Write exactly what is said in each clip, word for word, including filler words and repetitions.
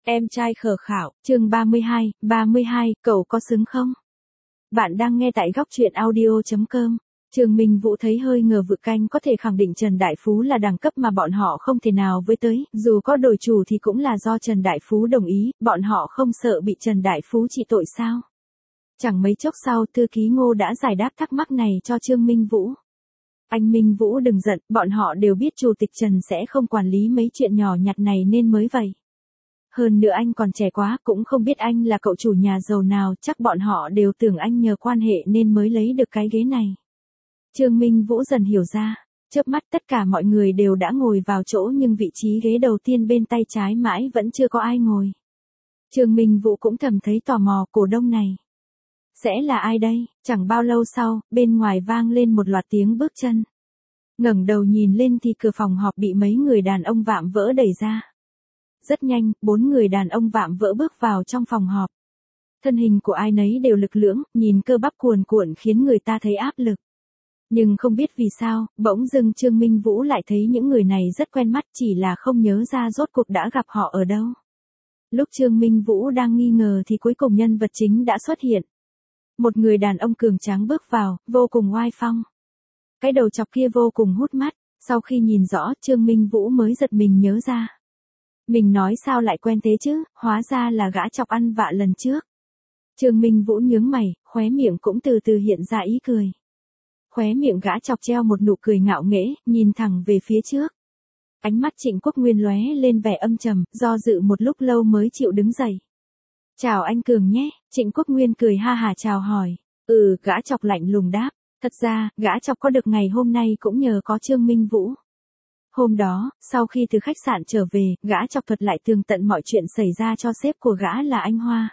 Em trai khờ khảo, chương ba mươi hai, ba mươi hai, cậu có xứng không? Bạn đang nghe tại góc truyện audio chấm com. Trương Minh Vũ thấy hơi ngờ vực, canh có thể khẳng định Trần Đại Phú là đẳng cấp mà bọn họ không thể nào với tới, dù có đổi chủ thì cũng là do Trần Đại Phú đồng ý, bọn họ không sợ bị Trần Đại Phú trị tội sao? Chẳng mấy chốc sau, thư ký Ngô đã giải đáp thắc mắc này cho Trương Minh Vũ. Anh Minh Vũ đừng giận, bọn họ đều biết Chủ tịch Trần sẽ không quản lý mấy chuyện nhỏ nhặt này nên mới vậy. Hơn nữa anh còn trẻ quá, cũng không biết anh là cậu chủ nhà giàu nào, chắc bọn họ đều tưởng anh nhờ quan hệ nên mới lấy được cái ghế này. Trương Minh Vũ dần hiểu ra, chớp mắt tất cả mọi người đều đã ngồi vào chỗ nhưng vị trí ghế đầu tiên bên tay trái mãi vẫn chưa có ai ngồi. Trương Minh Vũ cũng thầm thấy tò mò, cổ đông này sẽ là ai đây? Chẳng bao lâu sau, bên ngoài vang lên một loạt tiếng bước chân. Ngẩng đầu nhìn lên thì cửa phòng họp bị mấy người đàn ông vạm vỡ đẩy ra. Rất nhanh, bốn người đàn ông vạm vỡ bước vào trong phòng họp. Thân hình của ai nấy đều lực lưỡng, nhìn cơ bắp cuồn cuộn khiến người ta thấy áp lực. Nhưng không biết vì sao, bỗng dưng Trương Minh Vũ lại thấy những người này rất quen mắt, chỉ là không nhớ ra rốt cuộc đã gặp họ ở đâu. Lúc Trương Minh Vũ đang nghi ngờ thì cuối cùng nhân vật chính đã xuất hiện. Một người đàn ông cường tráng bước vào, vô cùng oai phong. Cái đầu chọc kia vô cùng hút mắt, sau khi nhìn rõ Trương Minh Vũ mới giật mình nhớ ra. Mình nói sao lại quen thế chứ, hóa ra là gã chọc ăn vạ lần trước. Trương Minh Vũ nhướng mày, khóe miệng cũng từ từ hiện ra ý cười. Khóe miệng gã chọc treo một nụ cười ngạo nghễ, nhìn thẳng về phía trước. Ánh mắt Trịnh Quốc Nguyên lóe lên vẻ âm trầm, do dự một lúc lâu mới chịu đứng dậy. Chào anh Cường nhé, Trịnh Quốc Nguyên cười ha hả chào hỏi. Ừ, gã chọc lạnh lùng đáp. Thật ra, gã chọc có được ngày hôm nay cũng nhờ có Trương Minh Vũ. Hôm đó, sau khi từ khách sạn trở về, gã chọc thuật lại tường tận mọi chuyện xảy ra cho sếp của gã là anh Hoa.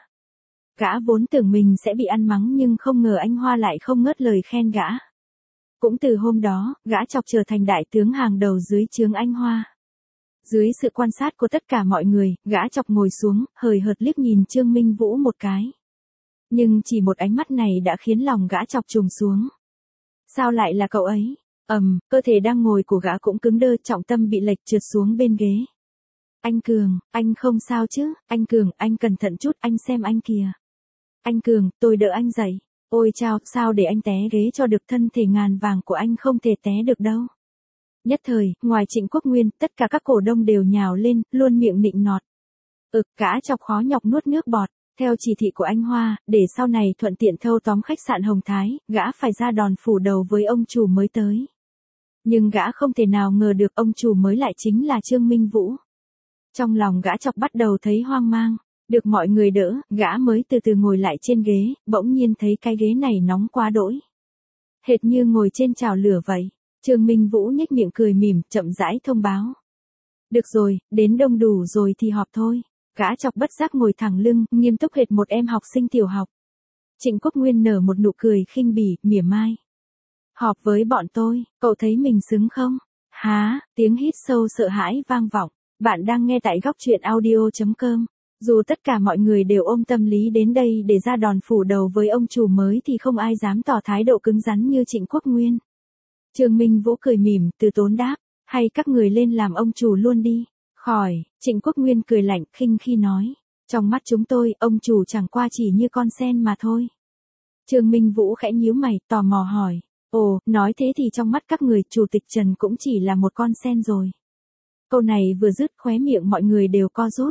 Gã vốn tưởng mình sẽ bị ăn mắng nhưng không ngờ anh Hoa lại không ngớt lời khen gã. Cũng từ hôm đó, gã chọc trở thành đại tướng hàng đầu dưới trướng anh Hoa. Dưới sự quan sát của tất cả mọi người, gã chọc ngồi xuống, hời hợt liếc nhìn Trương Minh Vũ một cái. Nhưng chỉ một ánh mắt này đã khiến lòng gã chọc trùng xuống. Sao lại là cậu ấy? Ầm, um, cơ thể đang ngồi của gã cũng cứng đơ, trọng tâm bị lệch trượt xuống bên ghế. Anh Cường, anh không sao chứ? Anh Cường, anh cẩn thận chút, anh xem anh kìa. Anh Cường, tôi đỡ anh dậy. Ôi chao, sao để anh té ghế cho được, thân thể ngàn vàng của anh không thể té được đâu. Nhất thời, ngoài Trịnh Quốc Nguyên, tất cả các cổ đông đều nhào lên, luôn miệng nịnh nọt. Ực, gã chọc khó nhọc nuốt nước bọt. Theo chỉ thị của anh Hoa, để sau này thuận tiện thâu tóm khách sạn Hồng Thái, gã phải ra đòn phủ đầu với ông chủ mới tới. Nhưng gã không thể nào ngờ được ông chủ mới lại chính là Trương Minh Vũ. Trong lòng gã chọc bắt đầu thấy hoang mang. Được mọi người đỡ, gã mới từ từ ngồi lại trên ghế, bỗng nhiên thấy cái ghế này nóng quá đỗi. Hệt như ngồi trên chảo lửa vậy. Trương Minh Vũ nhếch miệng cười mỉm, chậm rãi thông báo. Được rồi, đến đông đủ rồi thì họp thôi. Gã chọc bất giác ngồi thẳng lưng, nghiêm túc hệt một em học sinh tiểu học. Trịnh Quốc Nguyên nở một nụ cười khinh bỉ, mỉa mai. Họp với bọn tôi, cậu thấy mình xứng không? Há, tiếng hít sâu sợ hãi vang vọng. Bạn đang nghe tại góc truyện audio chấm com. Dù tất cả mọi người đều ôm tâm lý đến đây để ra đòn phủ đầu với ông chủ mới thì không ai dám tỏ thái độ cứng rắn như Trịnh Quốc Nguyên. Trương Minh Vũ cười mỉm, từ tốn đáp, hay các người lên làm ông chủ luôn đi. Khỏi, Trịnh Quốc Nguyên cười lạnh, khinh khi nói. Trong mắt chúng tôi, ông chủ chẳng qua chỉ như con sen mà thôi. Trương Minh Vũ khẽ nhíu mày, tò mò hỏi. Ồ, nói thế thì trong mắt các người, Chủ tịch Trần cũng chỉ là một con sen rồi. Câu này vừa dứt, khóe miệng mọi người đều co rút.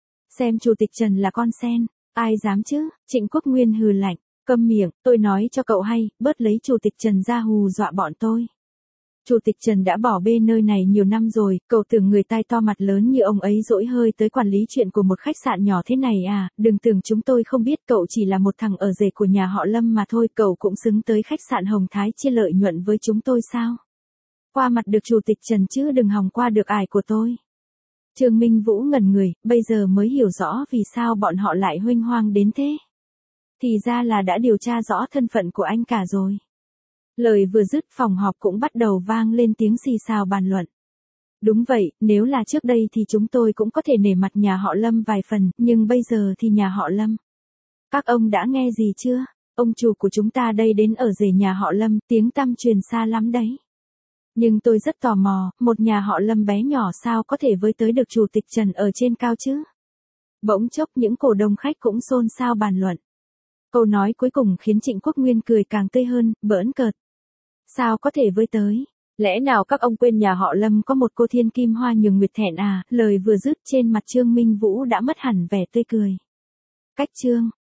Xem Chủ tịch Trần là con sen, ai dám chứ? Trịnh Quốc Nguyên hừ lạnh, câm miệng, tôi nói cho cậu hay, bớt lấy Chủ tịch Trần ra hù dọa bọn tôi. Chủ tịch Trần đã bỏ bê nơi này nhiều năm rồi, cậu tưởng người tai to mặt lớn như ông ấy dỗi hơi tới quản lý chuyện của một khách sạn nhỏ thế này à, đừng tưởng chúng tôi không biết, cậu chỉ là một thằng ở rể của nhà họ Lâm mà thôi, cậu cũng xứng tới khách sạn Hồng Thái chia lợi nhuận với chúng tôi sao? Qua mặt được Chủ tịch Trần chứ đừng hòng qua được ải của tôi. Trương Minh Vũ ngẩn người, bây giờ mới hiểu rõ vì sao bọn họ lại huênh hoang đến thế. Thì ra là đã điều tra rõ thân phận của anh cả rồi. Lời vừa dứt, phòng họp cũng bắt đầu vang lên tiếng xì xào bàn luận. Đúng vậy, nếu là trước đây thì chúng tôi cũng có thể nể mặt nhà họ Lâm vài phần, nhưng bây giờ thì nhà họ Lâm. Các ông đã nghe gì chưa? Ông chủ của chúng ta đây đến ở rể nhà họ Lâm, tiếng tăm truyền xa lắm đấy. Nhưng tôi rất tò mò, một nhà họ Lâm bé nhỏ sao có thể với tới được Chủ tịch Trần ở trên cao chứ? Bỗng chốc những cổ đông khách cũng xôn xao bàn luận. Câu nói cuối cùng khiến Trịnh Quốc Nguyên cười càng tươi hơn, bỡn cợt. Sao có thể với tới? Lẽ nào các ông quên nhà họ Lâm có một cô thiên kim hoa nhường nguyệt thẹn à? Lời vừa dứt trên mặt Trương Minh Vũ đã mất hẳn vẻ tươi cười. Cách chương